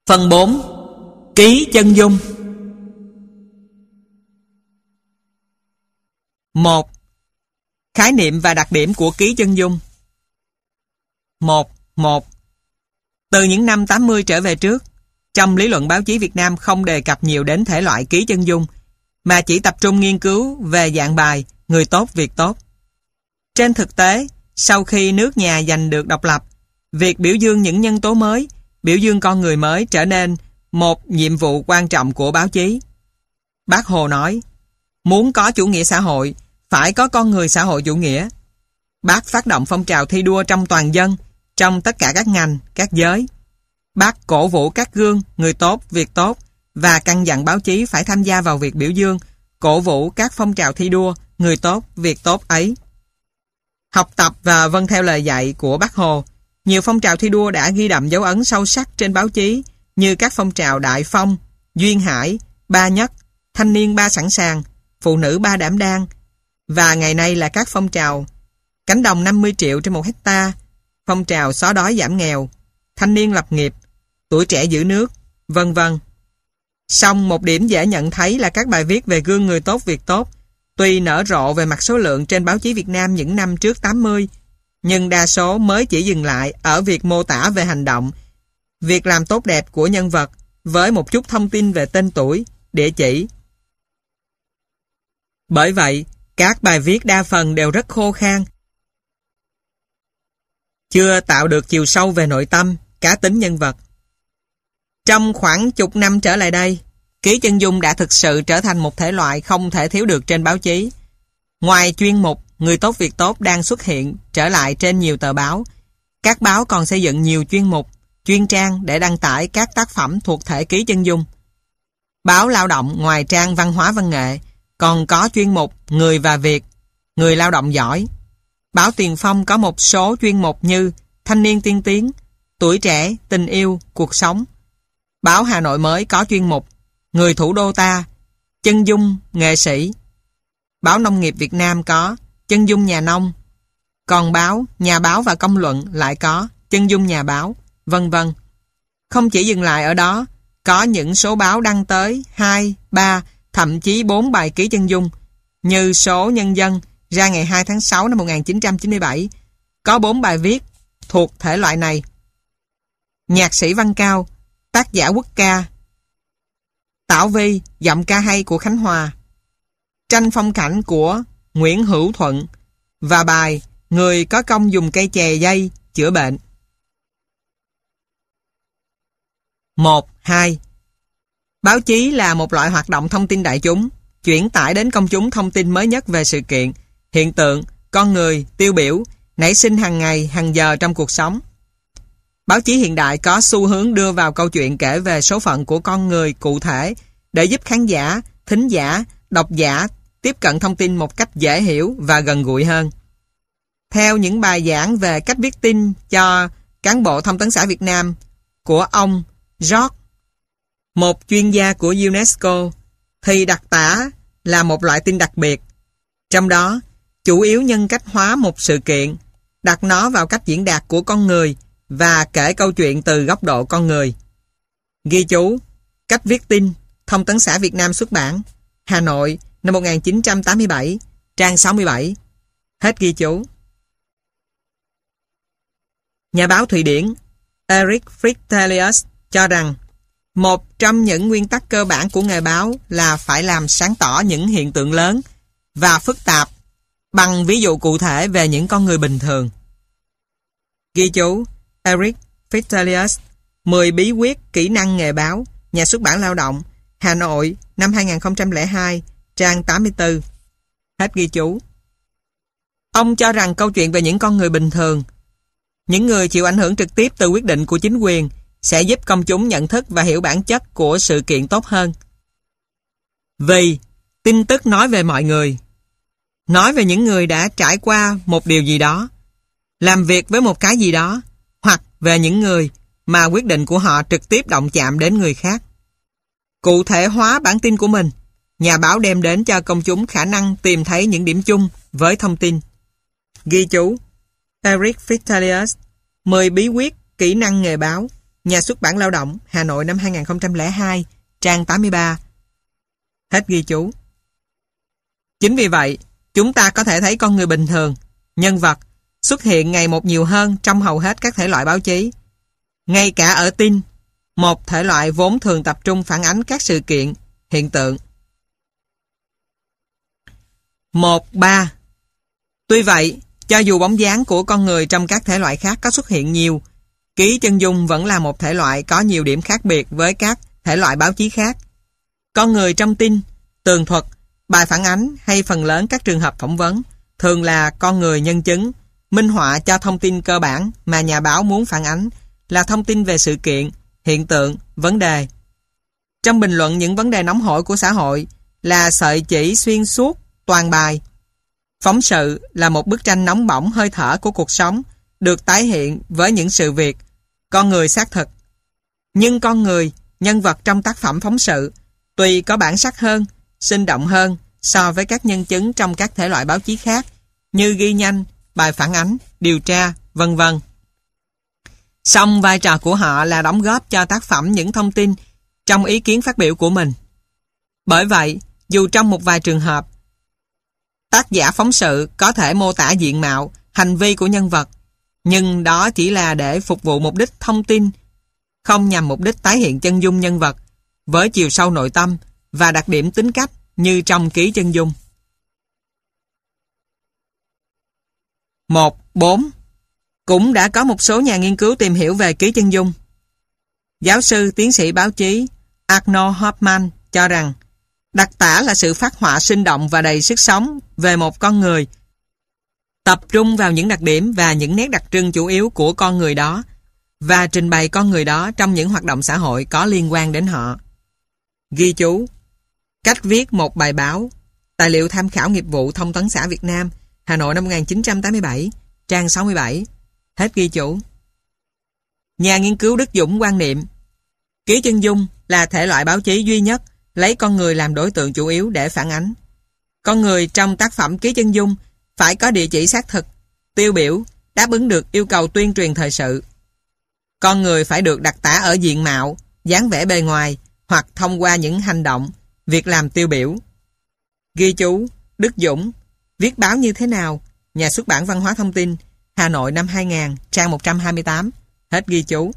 Phần 4. Ký chân dung. 1. Khái niệm và đặc điểm của ký chân dung. 1. Từ những năm 80 trở về trước, trong lý luận báo chí Việt Nam không đề cập nhiều đến thể loại ký chân dung, mà chỉ tập trung nghiên cứu về dạng bài người tốt việc tốt. Trên thực tế, sau khi nước nhà giành được độc lập, việc biểu dương những nhân tố mới, biểu dương con người mới trở nên một nhiệm vụ quan trọng của báo chí. Bác Hồ nói, muốn có chủ nghĩa xã hội, phải có con người xã hội chủ nghĩa. Bác phát động phong trào thi đua trong toàn dân, trong tất cả các ngành, các giới. Bác cổ vũ các gương, người tốt, việc tốt và căn dặn báo chí phải tham gia vào việc biểu dương, cổ vũ các phong trào thi đua, người tốt, việc tốt ấy. Học tập và vâng theo lời dạy của Bác Hồ, nhiều phong trào thi đua đã ghi đậm dấu ấn sâu sắc trên báo chí như các phong trào Đại Phong, Duyên Hải, Ba Nhất, Thanh niên ba sẵn sàng, Phụ nữ ba đảm đang, và ngày nay là các phong trào Cánh đồng 50 triệu trên 1 hectare, phong trào xóa đói giảm nghèo, thanh niên lập nghiệp, tuổi trẻ giữ nước, vân vân. Song một điểm dễ nhận thấy là các bài viết về gương người tốt việc tốt, tuy nở rộ về mặt số lượng trên báo chí Việt Nam những năm trước 80, nhưng đa số mới chỉ dừng lại ở việc mô tả về hành động, việc làm tốt đẹp của nhân vật với một chút thông tin về tên tuổi, địa chỉ. Bởi vậy, các bài viết đa phần đều rất khô khan, chưa tạo được chiều sâu về nội tâm, cá tính nhân vật. Trong khoảng chục năm trở lại đây, ký chân dung đã thực sự trở thành một thể loại không thể thiếu được trên báo chí. Ngoài chuyên mục Người tốt việc tốt đang xuất hiện trở lại trên nhiều tờ báo, các báo còn xây dựng nhiều chuyên mục, chuyên trang để đăng tải các tác phẩm thuộc thể ký chân dung. Báo Lao động ngoài trang văn hóa văn nghệ còn có chuyên mục Người và Việc, Người lao động giỏi. Báo Tiền Phong có một số chuyên mục như Thanh niên tiên tiến, Tuổi trẻ, tình yêu, cuộc sống. Báo Hà Nội mới có chuyên mục Người thủ đô ta, Chân dung nghệ sĩ. Báo Nông nghiệp Việt Nam có Chân dung nhà nông. Còn báo Nhà báo và Công luận lại có Chân dung nhà báo, vân vân. Không chỉ dừng lại ở đó, có những số báo đăng tới 2, 3, thậm chí 4 bài ký chân dung, như số Nhân dân ra ngày 2 tháng 6 năm 1997, có 4 bài viết thuộc thể loại này. Nhạc sĩ Văn Cao, tác giả quốc ca. Tảo Vi, giọng ca hay của Khánh Hòa. Tranh phong cảnh của Nguyễn Hữu Thuận và bài Người có công dùng cây chè dây chữa bệnh. 1.2. Báo chí là một loại hoạt động thông tin đại chúng, chuyển tải đến công chúng thông tin mới nhất về sự kiện, hiện tượng, con người, tiêu biểu, nảy sinh hàng ngày, hàng giờ trong cuộc sống. Báo chí hiện đại có xu hướng đưa vào câu chuyện kể về số phận của con người cụ thể để giúp khán giả, thính giả, độc giả tiếp cận thông tin một cách dễ hiểu và gần gũi hơn. Theo những bài giảng về cách viết tin cho cán bộ thông tấn xã Việt Nam của ông George, một chuyên gia của UNESCO, thì đặc tả là một loại tin đặc biệt. Trong đó, chủ yếu nhân cách hóa một sự kiện, đặt nó vào cách diễn đạt của con người và kể câu chuyện từ góc độ con người. Ghi chú, cách viết tin, Thông tấn xã Việt Nam xuất bản, Hà Nội, năm 1987, trang 67. Hết ghi chú. Nhà báo Thụy Điển Eric Fritzelius cho rằng một trong những nguyên tắc cơ bản của nghề báo là phải làm sáng tỏ những hiện tượng lớn và phức tạp bằng ví dụ cụ thể về những con người bình thường. Ghi chú, Eric Fritzelius, 10 bí quyết kỹ năng nghề báo, Nhà xuất bản Lao động, Hà Nội, năm 2002, trang 84. Hết ghi chú. Ông cho rằng câu chuyện về những con người bình thường, những người chịu ảnh hưởng trực tiếp từ quyết định của chính quyền, sẽ giúp công chúng nhận thức và hiểu bản chất của sự kiện tốt hơn. Vì tin tức nói về mọi người, nói về những người đã trải qua một điều gì đó, làm việc với một cái gì đó, hoặc về những người mà quyết định của họ trực tiếp động chạm đến người khác. Cụ thể hóa bản tin của mình, nhà báo đem đến cho công chúng khả năng tìm thấy những điểm chung với thông tin. Ghi chú, Eric Fritzelius, 10 bí quyết kỹ năng nghề báo, Nhà xuất bản Lao động, Hà Nội năm 2002, trang 83. Hết ghi chú. Chính vì vậy, chúng ta có thể thấy con người bình thường, nhân vật, xuất hiện ngày một nhiều hơn trong hầu hết các thể loại báo chí. Ngay cả ở tin, một thể loại vốn thường tập trung phản ánh các sự kiện, hiện tượng. 1.3. Tuy vậy, cho dù bóng dáng của con người trong các thể loại khác có xuất hiện nhiều, ký chân dung vẫn là một thể loại có nhiều điểm khác biệt với các thể loại báo chí khác. Con người trong tin, tường thuật, bài phản ánh hay phần lớn các trường hợp phỏng vấn thường là con người nhân chứng, minh họa cho thông tin cơ bản mà nhà báo muốn phản ánh là thông tin về sự kiện, hiện tượng, vấn đề. Trong bình luận những vấn đề nóng hổi của xã hội là sợi chỉ xuyên suốt toàn bài. Phóng sự là một bức tranh nóng bỏng hơi thở của cuộc sống được tái hiện với những sự việc, con người xác thực. Nhưng con người, nhân vật trong tác phẩm phóng sự tuy có bản sắc hơn, sinh động hơn so với các nhân chứng trong các thể loại báo chí khác như ghi nhanh, bài phản ánh, điều tra, vân vân. Song vai trò của họ là đóng góp cho tác phẩm những thông tin trong ý kiến phát biểu của mình. Bởi vậy, dù trong một vài trường hợp, tác giả phóng sự có thể mô tả diện mạo, hành vi của nhân vật, nhưng đó chỉ là để phục vụ mục đích thông tin, không nhằm mục đích tái hiện chân dung nhân vật với chiều sâu nội tâm và đặc điểm tính cách như trong ký chân dung. 1.4. Cũng đã có một số nhà nghiên cứu tìm hiểu về ký chân dung. Giáo sư, tiến sĩ báo chí Arnold Hoffman cho rằng đặc tả là sự phác họa sinh động và đầy sức sống về một con người, tập trung vào những đặc điểm và những nét đặc trưng chủ yếu của con người đó và trình bày con người đó trong những hoạt động xã hội có liên quan đến họ. Ghi chú: cách viết một bài báo. Tài liệu tham khảo nghiệp vụ Thông tấn xã Việt Nam, Hà Nội năm 1987, trang 67. Hết ghi chú. Nhà nghiên cứu Đức Dũng quan niệm ký chân dung là thể loại báo chí duy nhất lấy con người làm đối tượng chủ yếu để phản ánh. Con người trong tác phẩm ký chân dung phải có địa chỉ xác thực, tiêu biểu, đáp ứng được yêu cầu tuyên truyền thời sự. Con người phải được đặc tả ở diện mạo, dáng vẻ bề ngoài hoặc thông qua những hành động, việc làm tiêu biểu. Ghi chú: Đức Dũng, viết báo như thế nào? Nhà xuất bản Văn hóa Thông tin, Hà Nội năm 2000, trang 128. Hết ghi chú.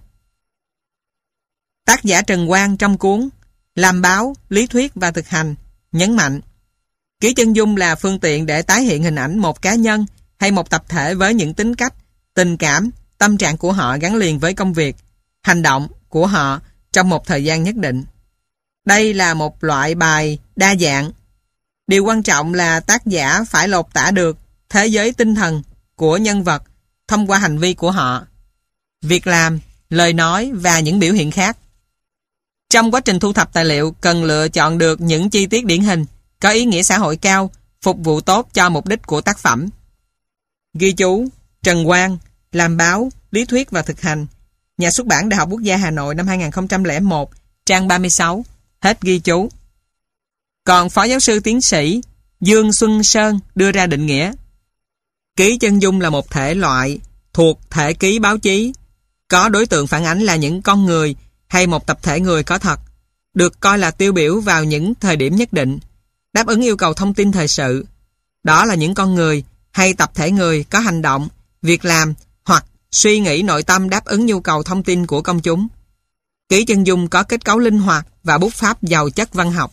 Tác giả Trần Quang trong cuốn Làm báo, lý thuyết và thực hành nhấn mạnh ký chân dung là phương tiện để tái hiện hình ảnh một cá nhân hay một tập thể với những tính cách, tình cảm, tâm trạng của họ gắn liền với công việc, hành động của họ trong một thời gian nhất định. Đây là một loại bài đa dạng. Điều quan trọng là tác giả phải lột tả được thế giới tinh thần của nhân vật thông qua hành vi của họ, việc làm, lời nói và những biểu hiện khác. Trong quá trình thu thập tài liệu cần lựa chọn được những chi tiết điển hình, có ý nghĩa xã hội cao, phục vụ tốt cho mục đích của tác phẩm. Ghi chú: Trần Quang, Làm báo, lý thuyết và thực hành, Nhà xuất bản Đại học Quốc gia Hà Nội năm 2001, trang 36. Hết ghi chú. Còn Phó giáo sư tiến sĩ Dương Xuân Sơn đưa ra định nghĩa: ký chân dung là một thể loại thuộc thể ký báo chí, có đối tượng phản ánh là những con người hay một tập thể người có thật, được coi là tiêu biểu vào những thời điểm nhất định, đáp ứng yêu cầu thông tin thời sự. Đó là những con người hay tập thể người có hành động, việc làm hoặc suy nghĩ nội tâm đáp ứng nhu cầu thông tin của công chúng. Ký chân dung có kết cấu linh hoạt và bút pháp giàu chất văn học.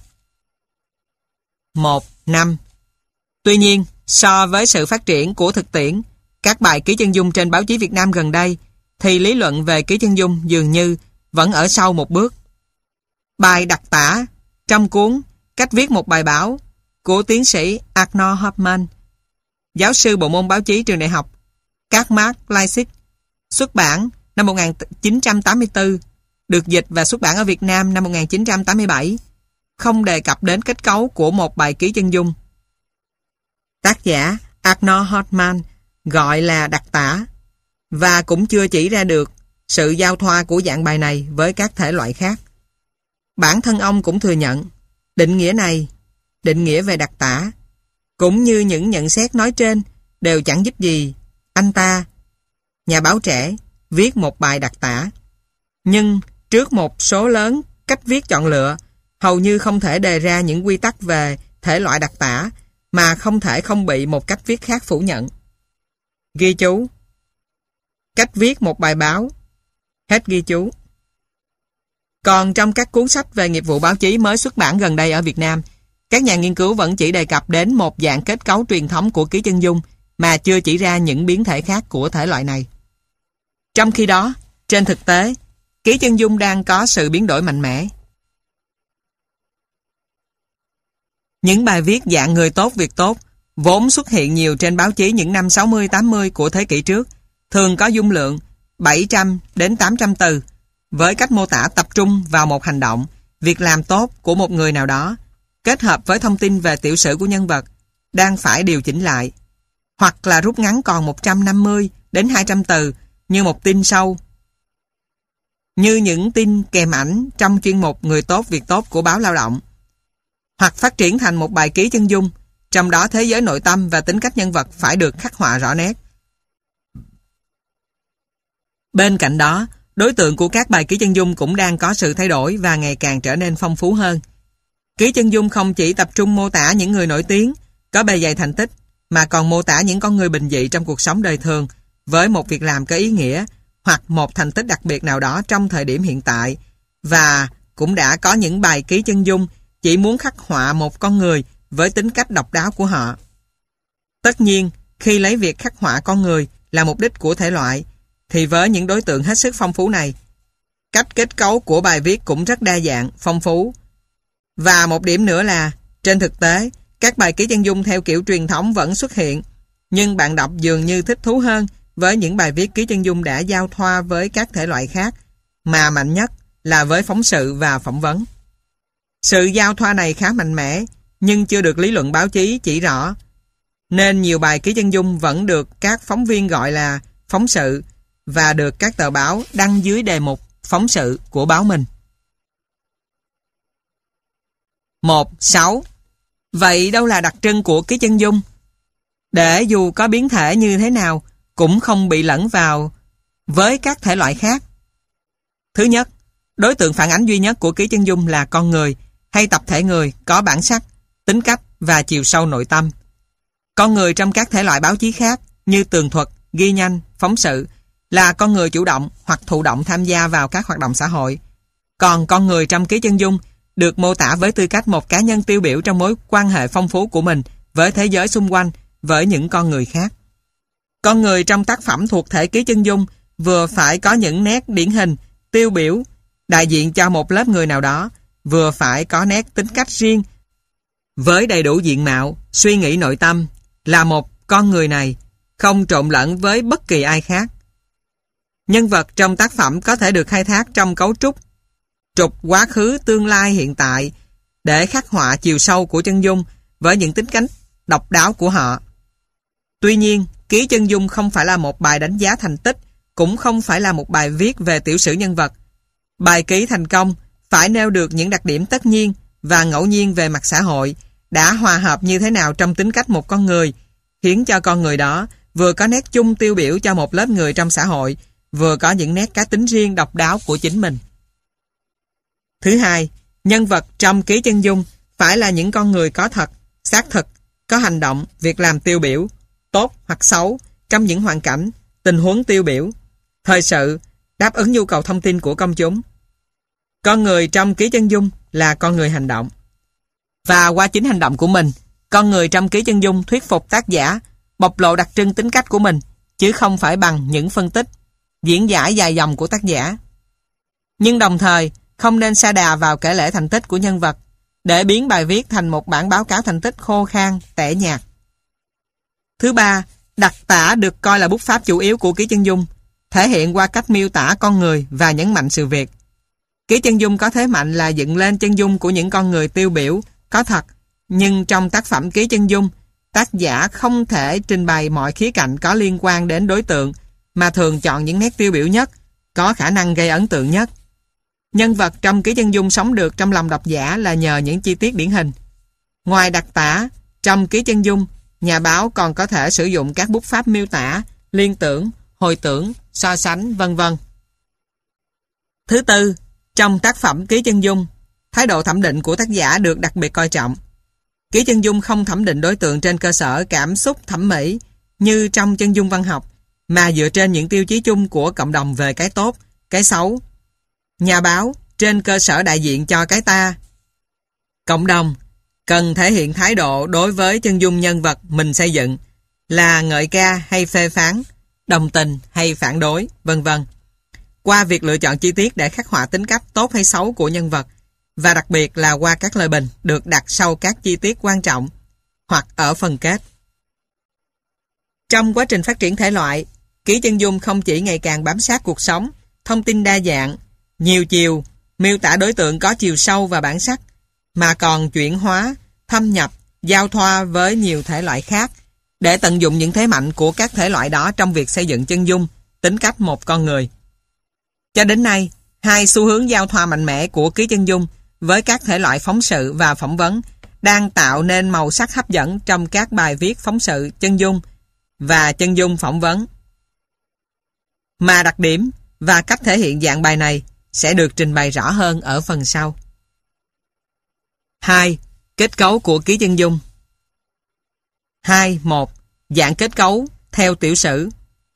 1.5. Tuy nhiên, so với sự phát triển của thực tiễn, các bài ký chân dung trên báo chí Việt Nam gần đây, thì lý luận về ký chân dung dường như vẫn ở sau một bước. Bài đặc tả trong cuốn Cách viết một bài báo của tiến sĩ Arnold Hoffman, giáo sư bộ môn báo chí trường đại học Karl-Marx Leipzig, xuất bản năm 1984, được dịch và xuất bản ở Việt Nam năm 1987, không đề cập đến kết cấu của một bài ký chân dung. Tác giả Arnold Hoffman gọi là đặc tả, và cũng chưa chỉ ra được sự giao thoa của dạng bài này với các thể loại khác. Bản thân ông cũng thừa nhận định nghĩa này, định nghĩa về đặc tả, cũng như những nhận xét nói trên đều chẳng giúp gì anh ta, nhà báo trẻ, viết một bài đặc tả. Nhưng trước một số lớn cách viết chọn lựa, hầu như không thể đề ra những quy tắc về thể loại đặc tả mà không thể không bị một cách viết khác phủ nhận. Ghi chú. Cách viết một bài báo. Hết ghi chú. Còn trong các cuốn sách về nghiệp vụ báo chí mới xuất bản gần đây ở Việt Nam, các nhà nghiên cứu vẫn chỉ đề cập đến một dạng kết cấu truyền thống của ký chân dung mà chưa chỉ ra những biến thể khác của thể loại này. Trong khi đó, trên thực tế, ký chân dung đang có sự biến đổi mạnh mẽ. Những bài viết dạng người tốt việc tốt vốn xuất hiện nhiều trên báo chí những năm 60-80 của thế kỷ trước, thường có dung lượng 700 đến 800 từ, với cách mô tả tập trung vào một hành động, việc làm tốt của một người nào đó, kết hợp với thông tin về tiểu sử của nhân vật, đang phải điều chỉnh lại, hoặc là rút ngắn còn 150 đến 200 từ như một tin sâu, như những tin kèm ảnh trong chuyên mục Người tốt việc tốt của báo Lao động, hoặc phát triển thành một bài ký chân dung, trong đó thế giới nội tâm và tính cách nhân vật phải được khắc họa rõ nét. Bên cạnh đó, đối tượng của các bài ký chân dung cũng đang có sự thay đổi và ngày càng trở nên phong phú hơn. Ký chân dung không chỉ tập trung mô tả những người nổi tiếng, có bề dày thành tích, mà còn mô tả những con người bình dị trong cuộc sống đời thường, với một việc làm có ý nghĩa, hoặc một thành tích đặc biệt nào đó trong thời điểm hiện tại, và cũng đã có những bài ký chân dung chỉ muốn khắc họa một con người với tính cách độc đáo của họ. Tất nhiên, khi lấy việc khắc họa con người là mục đích của thể loại, thì với những đối tượng hết sức phong phú này, cách kết cấu của bài viết cũng rất đa dạng, phong phú. Và một điểm nữa là, trên thực tế, các bài ký chân dung theo kiểu truyền thống vẫn xuất hiện, nhưng bạn đọc dường như thích thú hơn với những bài viết ký chân dung đã giao thoa với các thể loại khác, mà mạnh nhất là với phóng sự và phỏng vấn. Sự giao thoa này khá mạnh mẽ, nhưng chưa được lý luận báo chí chỉ rõ, nên nhiều bài ký chân dung vẫn được các phóng viên gọi là phóng sự và được các tờ báo đăng dưới đề mục phóng sự của báo mình. 1.6. Vậy đâu là đặc trưng của ký chân dung? Để dù có biến thể như thế nào cũng không bị lẫn vào với các thể loại khác. Thứ nhất, đối tượng phản ánh duy nhất của ký chân dung là con người hay tập thể người có bản sắc, tính cách và chiều sâu nội tâm. Con người trong các thể loại báo chí khác như tường thuật, ghi nhanh, phóng sự là con người chủ động hoặc thụ động tham gia vào các hoạt động xã hội. Còn con người trong ký chân dung được mô tả với tư cách một cá nhân tiêu biểu trong mối quan hệ phong phú của mình với thế giới xung quanh, với những con người khác. Con người trong tác phẩm thuộc thể ký chân dung vừa phải có những nét điển hình, tiêu biểu, đại diện cho một lớp người nào đó, vừa phải có nét tính cách riêng, với đầy đủ diện mạo, suy nghĩ nội tâm, là một con người này, không trộn lẫn với bất kỳ ai khác. Nhân vật trong tác phẩm có thể được khai thác trong cấu trúc quá khứ, tương lai, hiện tại để khắc họa chiều sâu của chân dung với những tính cách độc đáo của họ. Tuy nhiên, ký chân dung không phải là một bài đánh giá thành tích, cũng không phải là một bài viết về tiểu sử nhân vật. Bài ký thành công phải nêu được những đặc điểm tất nhiên và ngẫu nhiên về mặt xã hội đã hòa hợp như thế nào trong tính cách một con người, khiến cho con người đó vừa có nét chung tiêu biểu cho một lớp người trong xã hội, vừa có những nét cá tính riêng độc đáo của chính mình. Thứ hai, nhân vật trong ký chân dung phải là những con người có thật, xác thực, có hành động, việc làm tiêu biểu, tốt hoặc xấu, trong những hoàn cảnh, tình huống tiêu biểu, thời sự, đáp ứng nhu cầu thông tin của công chúng. Con người trong ký chân dung là con người hành động. Và qua chính hành động của mình, con người trong ký chân dung thuyết phục tác giả, bộc lộ đặc trưng tính cách của mình, chứ không phải bằng những phân tích, diễn giải dài dòng của tác giả. Nhưng đồng thời, không nên sa đà vào kể lể thành tích của nhân vật, để biến bài viết thành một bản báo cáo thành tích khô khan, tẻ nhạt. Thứ ba, đặc tả được coi là bút pháp chủ yếu của ký chân dung, thể hiện qua cách miêu tả con người và nhấn mạnh sự việc. Ký chân dung có thế mạnh là dựng lên chân dung của những con người tiêu biểu, có thật, nhưng trong tác phẩm ký chân dung, tác giả không thể trình bày mọi khía cạnh có liên quan đến đối tượng, mà thường chọn những nét tiêu biểu nhất, có khả năng gây ấn tượng nhất. Nhân vật trong ký chân dung sống được trong lòng độc giả là nhờ những chi tiết điển hình. Ngoài đặc tả, trong ký chân dung, nhà báo còn có thể sử dụng các bút pháp miêu tả, liên tưởng, hồi tưởng, so sánh, vân vân. Thứ tư, trong tác phẩm Ký Chân Dung, thái độ thẩm định của tác giả được đặc biệt coi trọng. Ký Chân Dung không thẩm định đối tượng trên cơ sở cảm xúc thẩm mỹ như trong chân dung văn học, mà dựa trên những tiêu chí chung của cộng đồng về cái tốt, cái xấu. Nhà báo trên cơ sở đại diện cho cái ta. Cộng đồng cần thể hiện thái độ đối với chân dung nhân vật mình xây dựng là ngợi ca hay phê phán, đồng tình hay phản đối, vân vân, qua việc lựa chọn chi tiết để khắc họa tính cách tốt hay xấu của nhân vật, và đặc biệt là qua các lời bình được đặt sau các chi tiết quan trọng hoặc ở phần kết. Trong quá trình phát triển thể loại, Ký Chân Dung không chỉ ngày càng bám sát cuộc sống, thông tin đa dạng, nhiều chiều, miêu tả đối tượng có chiều sâu và bản sắc, mà còn chuyển hóa, thâm nhập, giao thoa với nhiều thể loại khác để tận dụng những thế mạnh của các thể loại đó trong việc xây dựng chân dung, tính cách một con người. Cho đến nay, hai xu hướng giao thoa mạnh mẽ của Ký Chân Dung với các thể loại phóng sự và phỏng vấn đang tạo nên màu sắc hấp dẫn trong các bài viết phóng sự chân dung và chân dung phỏng vấn. Mà đặc điểm và cách thể hiện dạng bài này sẽ được trình bày rõ hơn ở phần sau. 2. Kết cấu của Ký Chân Dung. 2.1. Dạng kết cấu theo tiểu sử.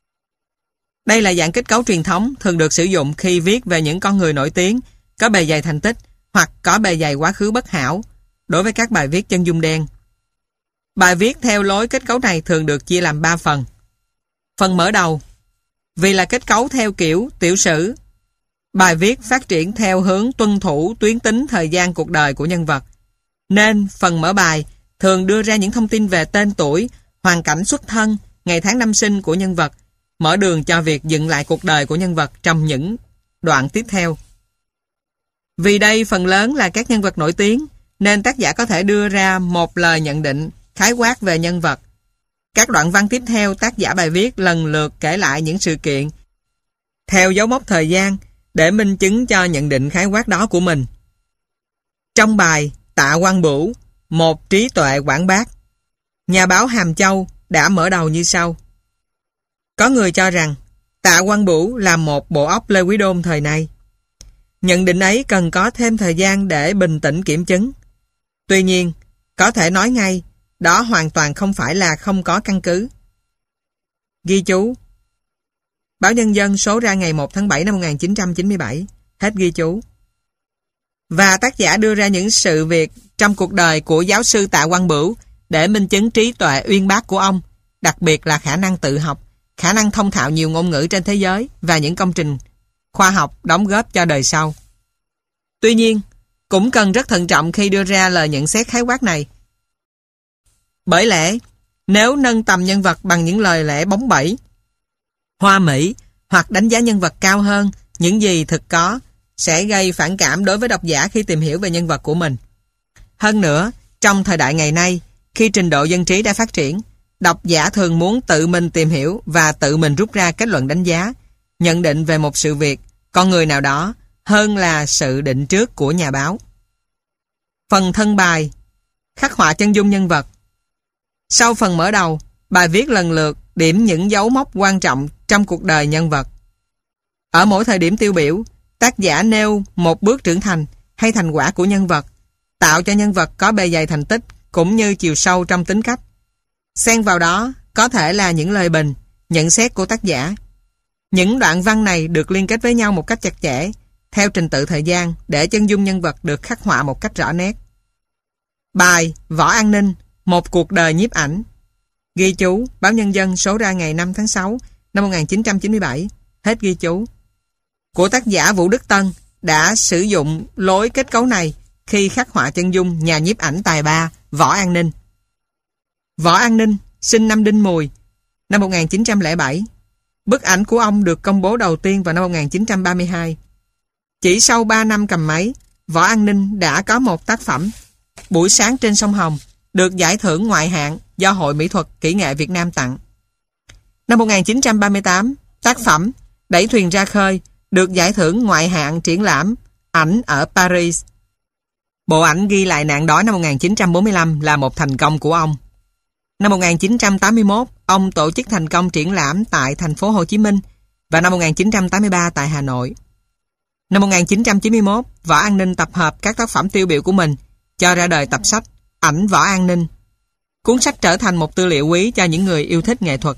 Đây là dạng kết cấu truyền thống thường được sử dụng khi viết về những con người nổi tiếng, có bề dày thành tích hoặc có bề dày quá khứ bất hảo đối với các bài viết chân dung đen. Bài viết theo lối kết cấu này thường được chia làm 3 phần. Phần mở đầu. Vì là kết cấu theo kiểu tiểu sử, bài viết phát triển theo hướng tuân thủ tuyến tính thời gian cuộc đời của nhân vật, nên phần mở bài thường đưa ra những thông tin về tên tuổi, hoàn cảnh xuất thân, ngày tháng năm sinh của nhân vật, mở đường cho việc dựng lại cuộc đời của nhân vật trong những đoạn tiếp theo. Vì đây phần lớn là các nhân vật nổi tiếng, nên tác giả có thể đưa ra một lời nhận định khái quát về nhân vật. Các đoạn văn tiếp theo, tác giả bài viết lần lượt kể lại những sự kiện theo dấu mốc thời gian để minh chứng cho nhận định khái quát đó của mình. Trong bài Tạ Quang Bửu, một trí tuệ quảng bác, nhà báo Hàm Châu đã mở đầu như sau. Có người cho rằng Tạ Quang Bửu là một bộ óc Lê Quý Đôn thời nay. Nhận định ấy cần có thêm thời gian để bình tĩnh kiểm chứng. Tuy nhiên, có thể nói ngay, đó hoàn toàn không phải là không có căn cứ. Ghi chú. Báo Nhân dân số ra ngày 1 tháng 7 năm 1997. Hết ghi chú. Và tác giả đưa ra những sự việc trong cuộc đời của giáo sư Tạ Quang Bửu để minh chứng trí tuệ uyên bác của ông, đặc biệt là khả năng tự học, khả năng thông thạo nhiều ngôn ngữ trên thế giới và những công trình khoa học đóng góp cho đời sau. Tuy nhiên, cũng cần rất thận trọng khi đưa ra lời nhận xét khái quát này. Bởi lẽ, nếu nâng tầm nhân vật bằng những lời lẽ bóng bẩy, hoa mỹ hoặc đánh giá nhân vật cao hơn những gì thực có, sẽ gây phản cảm đối với độc giả khi tìm hiểu về nhân vật của mình. Hơn nữa, trong thời đại ngày nay, khi trình độ dân trí đã phát triển, độc giả thường muốn tự mình tìm hiểu và tự mình rút ra kết luận đánh giá, nhận định về một sự việc, con người nào đó, hơn là sự định trước của nhà báo. Phần thân bài. Khắc họa chân dung nhân vật. Sau phần mở đầu, bài viết lần lượt điểm những dấu mốc quan trọng trong cuộc đời nhân vật. Ở mỗi thời điểm tiêu biểu, tác giả nêu một bước trưởng thành hay thành quả của nhân vật, tạo cho nhân vật có bề dày thành tích cũng như chiều sâu trong tính cách. Xen vào đó có thể là những lời bình, nhận xét của tác giả. Những đoạn văn này được liên kết với nhau một cách chặt chẽ, theo trình tự thời gian để chân dung nhân vật được khắc họa một cách rõ nét. Bài Võ An Ninh, một cuộc đời nhiếp ảnh. Ghi chú, Báo Nhân dân số ra ngày 5 tháng 6 năm 1997. Hết ghi chú. Của tác giả Vũ Đức Tân đã sử dụng lối kết cấu này khi khắc họa chân dung nhà nhiếp ảnh tài ba Võ An Ninh. Võ An Ninh sinh năm Đinh Mùi năm 1907. Bức ảnh của ông được công bố đầu tiên vào năm 1932. Chỉ sau 3 năm cầm máy, Võ An Ninh đã có một tác phẩm Buổi sáng trên sông Hồng, được giải thưởng ngoại hạng do Hội Mỹ thuật Kỹ nghệ Việt Nam tặng. Năm 1938, tác phẩm Đẩy thuyền ra khơi được giải thưởng ngoại hạng triển lãm ảnh ở Paris. Bộ ảnh ghi lại nạn đói năm 1945 là một thành công của ông. Năm 1981, ông tổ chức thành công triển lãm tại thành phố Hồ Chí Minh và năm 1983 tại Hà Nội. Năm 1991, Võ An Ninh tập hợp các tác phẩm tiêu biểu của mình, cho ra đời tập sách Ảnh Võ An Ninh. Cuốn sách trở thành một tư liệu quý cho những người yêu thích nghệ thuật.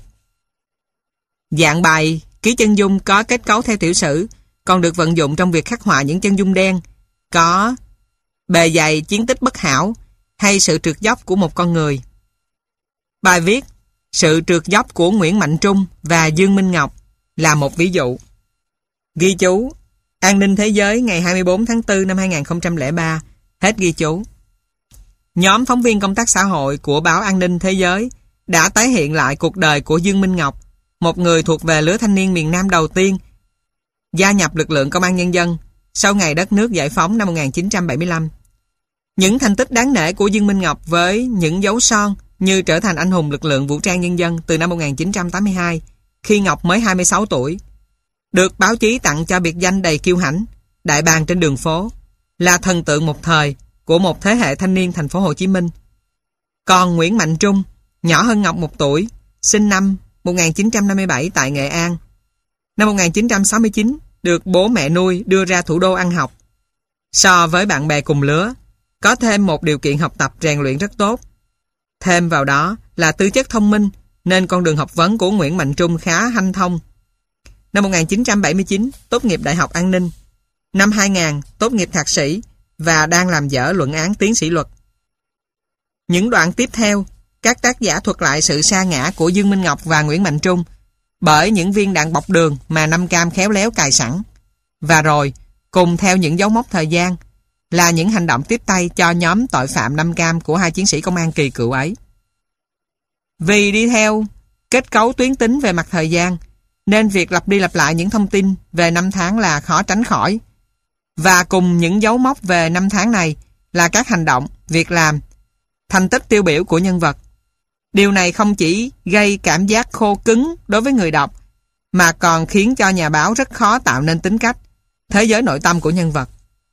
Dạng bài ký chân dung có kết cấu theo tiểu sử, còn được vận dụng trong việc khắc họa những chân dung đen, có bề dày chiến tích bất hảo hay sự trượt dốc của một con người. Bài viết Sự trượt dốc của Nguyễn Mạnh Trung và Dương Minh Ngọc là một ví dụ. Ghi chú An Ninh Thế Giới ngày 24 tháng 4 năm 2003. Hết ghi chú. Nhóm phóng viên công tác xã hội của báo An Ninh Thế Giới đã tái hiện lại cuộc đời của Dương Minh Ngọc, một người thuộc về lứa thanh niên miền Nam đầu tiên gia nhập lực lượng công an nhân dân sau ngày đất nước giải phóng năm 1975. Những thành tích đáng nể của Dương Minh Ngọc với những dấu son như trở thành anh hùng lực lượng vũ trang nhân dân từ năm 1982 khi Ngọc mới 26 tuổi, được báo chí tặng cho biệt danh đầy kiêu hãnh, đại bàng trên đường phố, là thần tượng một thời của một thế hệ thanh niên thành phố Hồ Chí Minh. Còn Nguyễn Mạnh Trung, nhỏ hơn Ngọc 1 tuổi, sinh năm 1957 tại Nghệ An. Năm 1969, được bố mẹ nuôi đưa ra thủ đô ăn học. So với bạn bè cùng lứa, có thêm một điều kiện học tập rèn luyện rất tốt. Thêm vào đó là tư chất thông minh, nên con đường học vấn của Nguyễn Mạnh Trung khá hanh thông. Năm 1979, tốt nghiệp Đại học An ninh. Năm 2000, tốt nghiệp thạc sĩ và đang làm dở luận án tiến sĩ luật. Những đoạn tiếp theo, các tác giả thuật lại sự sa ngã của Dương Minh Ngọc và Nguyễn Mạnh Trung bởi những viên đạn bọc đường mà Nam Cam khéo léo cài sẵn. Và rồi, cùng theo những dấu mốc thời gian, là những hành động tiếp tay cho nhóm tội phạm Nam Cam của hai chiến sĩ công an kỳ cựu ấy. Vì đi theo kết cấu tuyến tính về mặt thời gian, nên việc lặp đi lặp lại những thông tin về năm tháng là khó tránh khỏi. Và cùng những dấu mốc về năm tháng này là các hành động, việc làm, thành tích tiêu biểu của nhân vật. Điều này không chỉ gây cảm giác khô cứng đối với người đọc, mà còn khiến cho nhà báo rất khó tạo nên tính cách, thế giới nội tâm của nhân vật.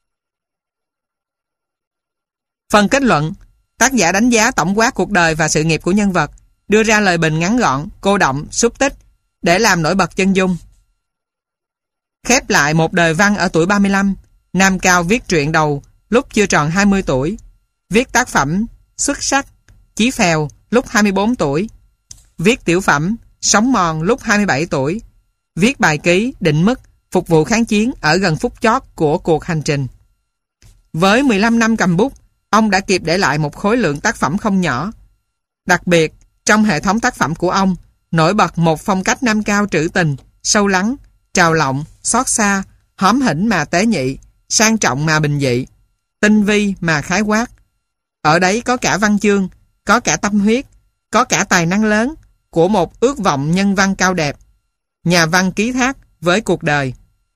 Phần kết luận, tác giả đánh giá tổng quát cuộc đời và sự nghiệp của nhân vật, đưa ra lời bình ngắn gọn, cô động, xúc tích để làm nổi bật chân dung. Khép lại một đời văn ở tuổi 35, Nam Cao viết truyện đầu lúc chưa tròn 20 tuổi, viết tác phẩm Xuất sắc, Chí Phèo lúc 24 tuổi, viết tiểu phẩm Sống mòn lúc 27 tuổi, viết bài ký Định mức phục vụ kháng chiến ở gần phút chót của cuộc hành trình. Với 15 năm cầm bút, ông đã kịp để lại một khối lượng tác phẩm không nhỏ. Đặc biệt, trong hệ thống tác phẩm của ông, nổi bật một phong cách Nam Cao trữ tình, sâu lắng, trào lộng, xót xa, hóm hỉnh mà tế nhị, sang trọng mà bình dị, tinh vi mà khái quát. Ở đấy có cả văn chương, có cả tâm huyết, có cả tài năng lớn của một ước vọng nhân văn cao đẹp, nhà văn ký thác với cuộc đời.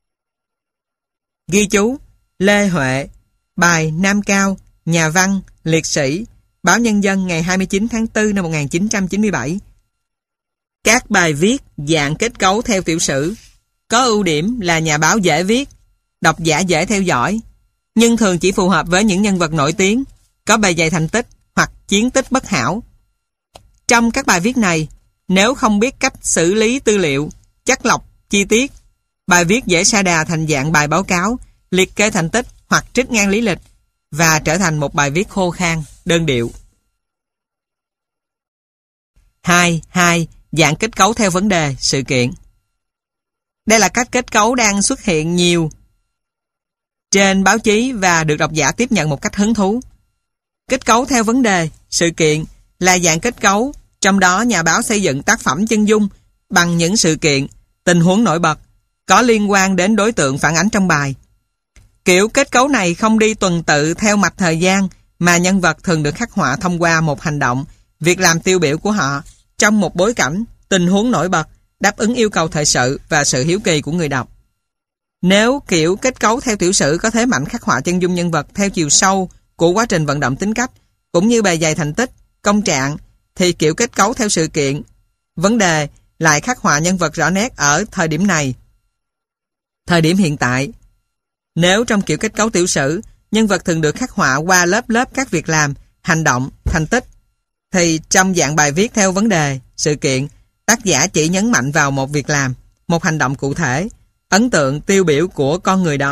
Ghi chú Lê Huệ, bài Nam Cao, nhà văn, liệt sĩ, báo Nhân dân ngày 29 tháng 4 năm 1997. Các bài viết dạng kết cấu theo tiểu sử, có ưu điểm là nhà báo dễ viết, độc giả dễ theo dõi, nhưng thường chỉ phù hợp với những nhân vật nổi tiếng, có bề dày thành tích hoặc chiến tích bất hảo. Trong các bài viết này, nếu không biết cách xử lý tư liệu, chắt lọc, chi tiết, bài viết dễ sa đà thành dạng bài báo cáo, liệt kê thành tích hoặc trích ngang lý lịch và trở thành một bài viết khô khan, đơn điệu. 2. Dạng kết cấu theo vấn đề, sự kiện. Đây là cách kết cấu đang xuất hiện nhiều trên báo chí và được độc giả tiếp nhận một cách hứng thú. Kết cấu theo vấn đề, sự kiện là dạng kết cấu, trong đó nhà báo xây dựng tác phẩm chân dung bằng những sự kiện, tình huống nổi bật, có liên quan đến đối tượng phản ánh trong bài. Kiểu kết cấu này không đi tuần tự theo mạch thời gian, mà nhân vật thường được khắc họa thông qua một hành động, việc làm tiêu biểu của họ trong một bối cảnh, tình huống nổi bật, đáp ứng yêu cầu thời sự và sự hiếu kỳ của người đọc. Nếu kiểu kết cấu theo tiểu sử có thế mạnh khắc họa chân dung nhân vật theo chiều sâu của quá trình vận động tính cách, cũng như bề dày thành tích, công trạng, thì kiểu kết cấu theo sự kiện, vấn đề lại khắc họa nhân vật rõ nét ở thời điểm này, thời điểm hiện tại. Nếu trong kiểu kết cấu tiểu sử, nhân vật thường được khắc họa qua lớp các việc làm, hành động, thành tích, thì trong dạng bài viết theo vấn đề, sự kiện, tác giả chỉ nhấn mạnh vào một việc làm, một hành động cụ thể, ấn tượng tiêu biểu của con người đó,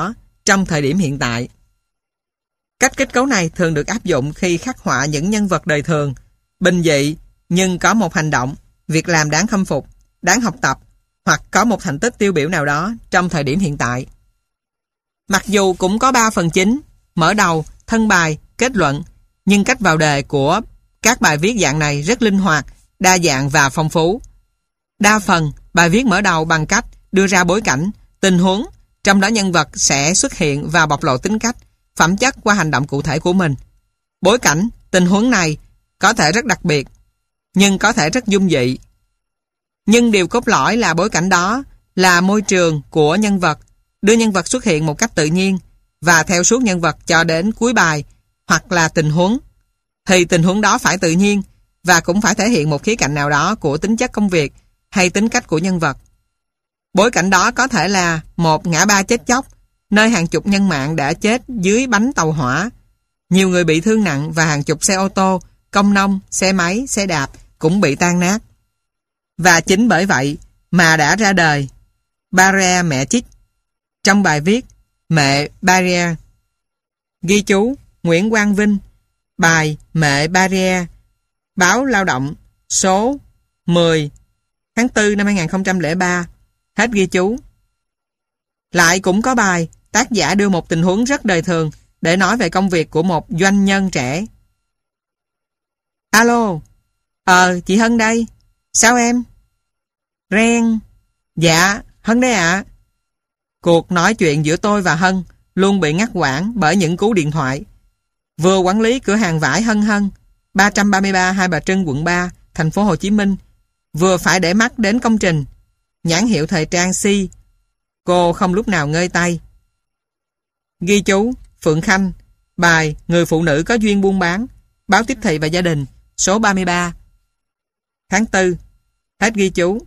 trong thời điểm hiện tại. Cách kết cấu này thường được áp dụng khi khắc họa những nhân vật đời thường, bình dị nhưng có một hành động, việc làm đáng khâm phục, đáng học tập hoặc có một thành tích tiêu biểu nào đó trong thời điểm hiện tại. Mặc dù cũng có 3 phần chính, mở đầu, thân bài, kết luận, nhưng cách vào đề của các bài viết dạng này rất linh hoạt, đa dạng và phong phú. Đa phần, bài viết mở đầu bằng cách đưa ra bối cảnh, tình huống, trong đó nhân vật sẽ xuất hiện và bộc lộ tính cách, phẩm chất qua hành động cụ thể của mình. Bối cảnh, tình huống này có thể rất đặc biệt, nhưng có thể rất dung dị. Nhưng điều cốt lõi là bối cảnh đó là môi trường của nhân vật, đưa nhân vật xuất hiện một cách tự nhiên và theo suốt nhân vật cho đến cuối bài, hoặc là tình huống. Thì tình huống đó phải tự nhiên và cũng phải thể hiện một khía cạnh nào đó của tính chất công việc hay tính cách của nhân vật. Bối cảnh đó có thể là một ngã ba chết chóc, nơi hàng chục nhân mạng đã chết dưới bánh tàu hỏa, nhiều người bị thương nặng và hàng chục xe ô tô, công nông, xe máy, xe đạp cũng bị tan nát. Và chính bởi vậy mà đã ra đời Barrière mẹ Chích. Trong bài viết Mẹ Barrière, ghi chú Nguyễn Quang Vinh, bài Mẹ Barrière, báo Lao động số 10 tháng 4 năm 2003, hết ghi chú. Lại cũng có bài tác giả đưa một tình huống rất đời thường để nói về công việc của một doanh nhân trẻ. Alo, chị Hân đây, sao em? Ren, dạ, Hân đây ạ. Cuộc nói chuyện giữa tôi và Hân luôn bị ngắt quãng bởi những cú điện thoại. Vừa quản lý cửa hàng vải Hân Hân, 333 Hai Bà Trưng, quận 3, thành phố Hồ Chí Minh, vừa phải để mắt đến công trình nhãn hiệu thời trang Si. Cô không lúc nào ngơi tay. Ghi chú Phượng Khanh, bài Người phụ nữ có duyên buôn bán, báo Tiếp Thị và Gia đình, số 33 tháng 4, hết ghi chú.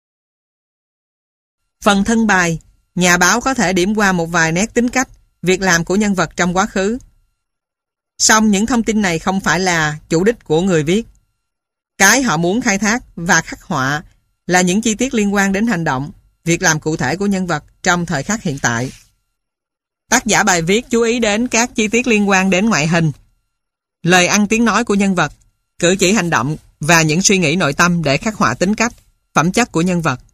Phần thân bài, nhà báo có thể điểm qua một vài nét tính cách, việc làm của nhân vật trong quá khứ. Song những thông tin này không phải là chủ đích của người viết. Cái họ muốn khai thác và khắc họa là những chi tiết liên quan đến hành động, việc làm cụ thể của nhân vật trong thời khắc hiện tại. Tác giả bài viết chú ý đến các chi tiết liên quan đến ngoại hình, lời ăn tiếng nói của nhân vật, cử chỉ hành động và những suy nghĩ nội tâm để khắc họa tính cách, phẩm chất của nhân vật.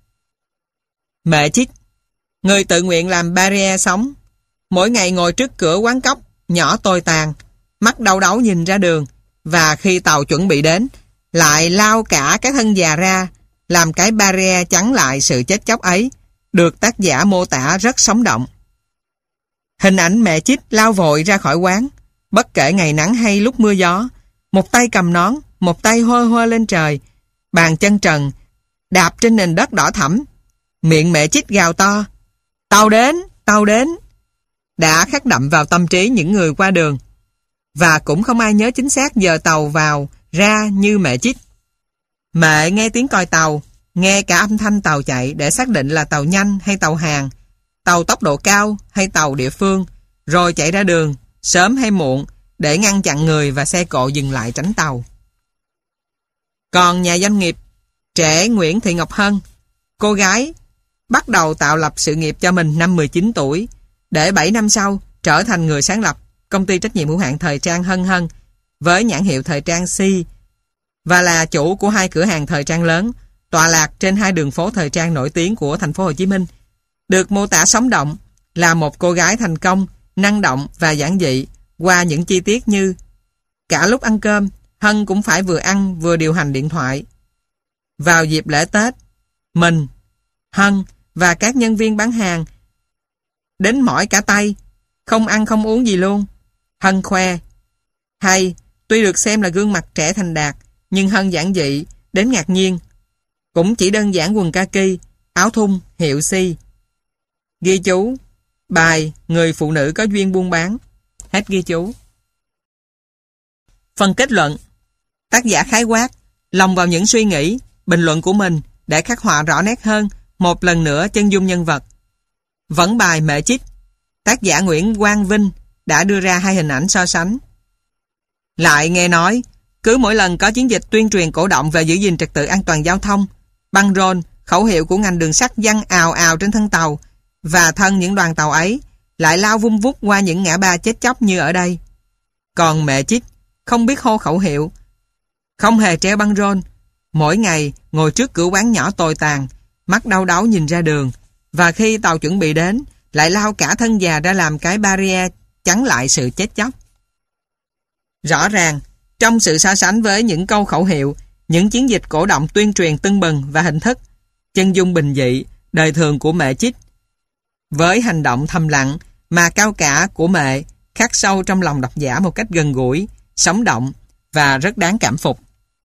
Mẹ Chích, người tự nguyện làm barrière sống, mỗi ngày ngồi trước cửa quán cóc nhỏ tồi tàn, mắt đau đáu nhìn ra đường, và khi tàu chuẩn bị đến lại lao cả cái thân già ra làm cái barrière chắn lại sự chết chóc ấy, được tác giả mô tả rất sống động. Hình ảnh mẹ Chích lao vội ra khỏi quán, bất kể ngày nắng hay lúc mưa gió, một tay cầm nón, một tay hơ hơ lên trời, bàn chân trần đạp trên nền đất đỏ thẫm. Miệng mẹ Chích gào to, tàu đến, tàu đến, đã khắc đậm vào tâm trí những người qua đường. Và cũng không ai nhớ chính xác giờ tàu vào ra như mẹ Chích. Mẹ nghe tiếng còi tàu, nghe cả âm thanh tàu chạy để xác định là tàu nhanh hay tàu hàng, tàu tốc độ cao hay tàu địa phương, rồi chạy ra đường, sớm hay muộn, để ngăn chặn người và xe cộ dừng lại tránh tàu. Còn nhà doanh nghiệp trẻ Nguyễn Thị Ngọc Hân, cô gái bắt đầu tạo lập sự nghiệp cho mình năm 19 tuổi, để 7 năm sau trở thành người sáng lập công ty trách nhiệm hữu hạn thời trang Hân Hân với nhãn hiệu thời trang Si, và là chủ của 2 cửa hàng thời trang lớn tọa lạc trên 2 đường phố thời trang nổi tiếng của thành phố Hồ Chí Minh. Được mô tả sống động là một cô gái thành công, năng động và giản dị qua những chi tiết như cả lúc ăn cơm, Hân cũng phải vừa ăn vừa điều hành điện thoại. Vào dịp lễ Tết, mình, Hân và các nhân viên bán hàng đến mỏi cả tay, không ăn không uống gì luôn. Hân khoe. Hay, tuy được xem là gương mặt trẻ thành đạt, nhưng Hân giản dị đến ngạc nhiên. Cũng chỉ đơn giản quần kaki, áo thun, hiệu Si. Ghi chú bài Người phụ nữ có duyên buôn bán, hết ghi chú. Phần kết luận, tác giả khái quát, lồng vào những suy nghĩ, bình luận của mình để khắc họa rõ nét hơn một lần nữa chân dung nhân vật. Vẫn bài Mẹ Chích, tác giả Nguyễn Quang Vinh đã đưa ra 2 hình ảnh so sánh. Lại nghe nói, cứ mỗi lần có chiến dịch tuyên truyền cổ động về giữ gìn trật tự an toàn giao thông, băng rôn, khẩu hiệu của ngành đường sắt giăng ào ào trên thân tàu và thân những đoàn tàu ấy, lại lao vung vút qua những ngã ba chết chóc như ở đây. Còn mẹ Chích không biết hô khẩu hiệu, không hề treo băng rôn, mỗi ngày ngồi trước cửa quán nhỏ tồi tàn, mắt đau đáu nhìn ra đường, và khi tàu chuẩn bị đến, lại lao cả thân già ra làm cái barrier chắn lại sự chết chóc. Rõ ràng, trong sự so sánh với những câu khẩu hiệu, những chiến dịch cổ động tuyên truyền tưng bừng và hình thức, chân dung bình dị, đời thường của mẹ Chích, với hành động thầm lặng mà cao cả của mẹ khắc sâu trong lòng độc giả một cách gần gũi, sống động và rất đáng cảm phục.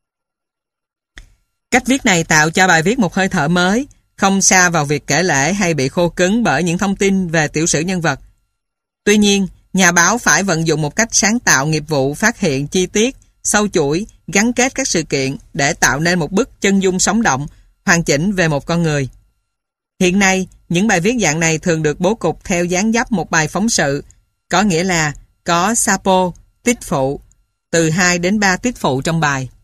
Cách viết này tạo cho bài viết một hơi thở mới, không sa vào việc kể lể hay bị khô cứng bởi những thông tin về tiểu sử nhân vật. Tuy nhiên, nhà báo phải vận dụng một cách sáng tạo nghiệp vụ phát hiện chi tiết, sâu chuỗi, gắn kết các sự kiện để tạo nên một bức chân dung sống động, hoàn chỉnh về một con người. Hiện nay, những bài viết dạng này thường được bố cục theo dáng dấp một bài phóng sự, có nghĩa là có sapo, tích phụ, từ 2 đến 3 tích phụ trong bài.